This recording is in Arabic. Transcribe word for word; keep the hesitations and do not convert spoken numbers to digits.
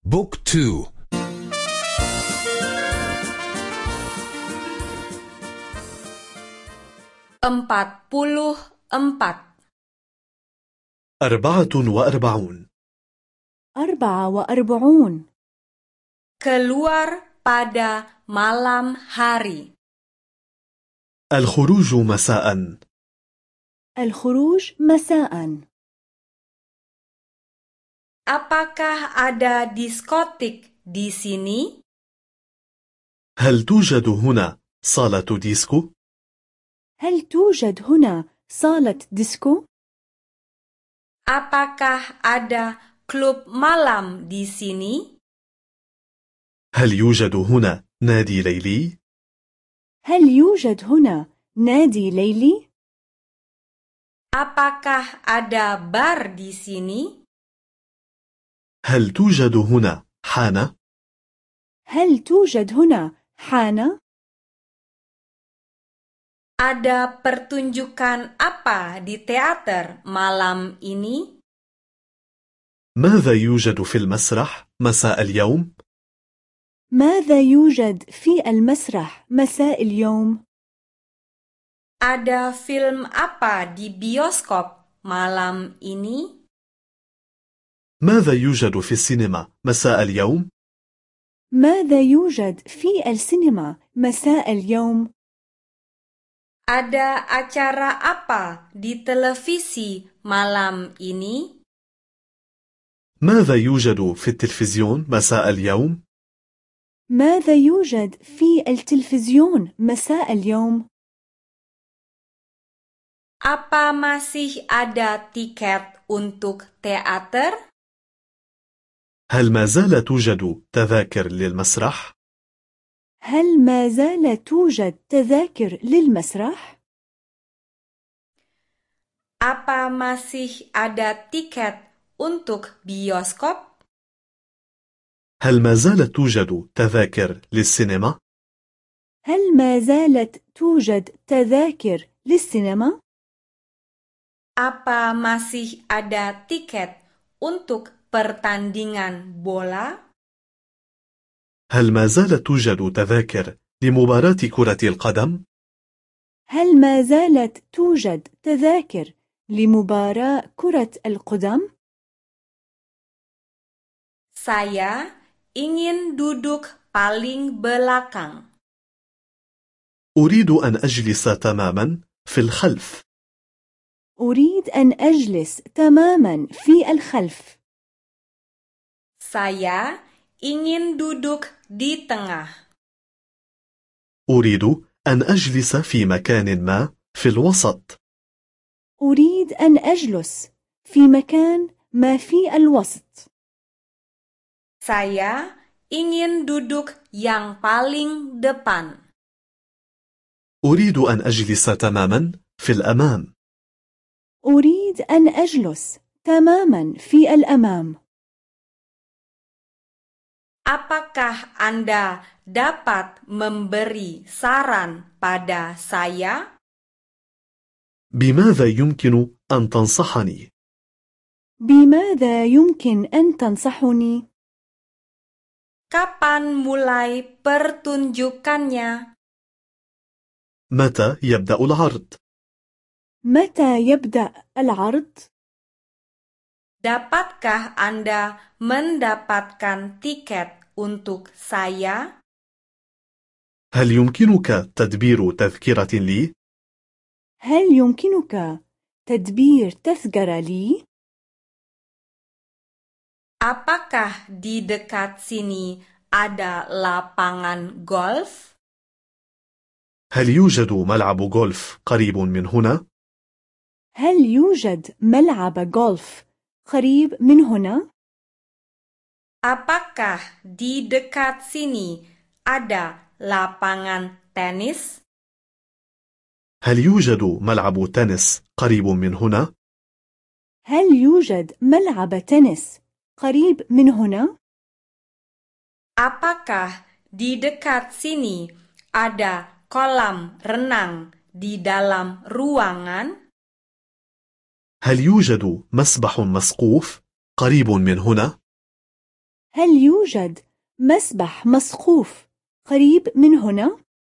بوك تو. Empat puluh empat. أربعة وأربعون. أربعة وأربعون. Keluar pada malam hari. الخروج مساء. الخروج مساء. Apakah ada diskotik di sini? هل توجد هنا صالة ديسكو؟ هل توجد هنا صالة ديسكو؟ Apakah ada klub malam di sini? هل يوجد هنا نادي ليلي؟ هل يوجد هنا نادي ليلي؟ Apakah ada bar di sini? هل توجد هنا حانة؟ هل توجد هنا حانة؟ Ada pertunjukan apa di teater malam ini? ماذا يوجد في المسرح مساء اليوم؟ ماذا يوجد في المسرح مساء اليوم؟ Ada film apa di bioskop malam ini? ماذا يوجد في السينما مساء اليوم؟ ماذا يوجد في السينما مساء اليوم؟ Ada acara apa di televisi malam ini? ماذا يوجد في التلفزيون مساء اليوم؟ ماذا يوجد في التلفزيون مساء اليوم؟ Apa masih ada tiket untuk teater? هل ما زال توجد تذاكر للمسرح؟ هل ما زال توجد تذاكر للمسرح؟ Apa masih ada tiket untuk bioskop? هل ما زالت توجد تذاكر للسينما؟ هل ما زالت توجد تذاكر للسينما؟ Apa masih ada tiket untuk pertandingan bola? هل ما زالت توجد تذاكر لمباراة كرة القدم؟ هل ما زالت توجد تذاكر لمباراة كرة القدم؟ Saya ingin duduk paling belakang. أريد أن أجلس تماما في الخلف. أريد أن أجلس تماما في الخلف. Saya ingin duduk di tengah. أريد أن أجلس في مكان ما في الوسط. أريد أن أجلس في مكان ما في الوسط. Saya ingin duduk yang paling depan. أريد أن أجلس تماما في الأمام. أريد أن أجلس تماما في الأمام. Apakah Anda dapat memberi saran pada saya? بماذا يمكن أن تنصحني؟ بماذا يمكن أن تنصحني؟ Kapan mulai pertunjukannya? متى يبدأ العرض؟ متى يبدأ العرض؟ Dapatkah Anda mendapatkan tiket untuk saya? هل يمكنك تدبير تذكرة لي؟ هل يمكنك تدبير تذكرة لي؟ Apakah di dekat sini ada lapangan golf? هل يوجد ملعب غولف قريب من هنا؟ هل يوجد ملعب غولف قريب من هنا؟ Apakah di dekat sini ada lapangan tenis? هل يوجد ملعب تنس قريب من هنا؟ هل يوجد ملعب تنس قريب من هنا؟ Apakah di dekat sini ada kolam renang di dalam ruangan? هل يوجد مسبح مسقوف قريب من هنا؟ هل يوجد مسبح مسقوف قريب من هنا؟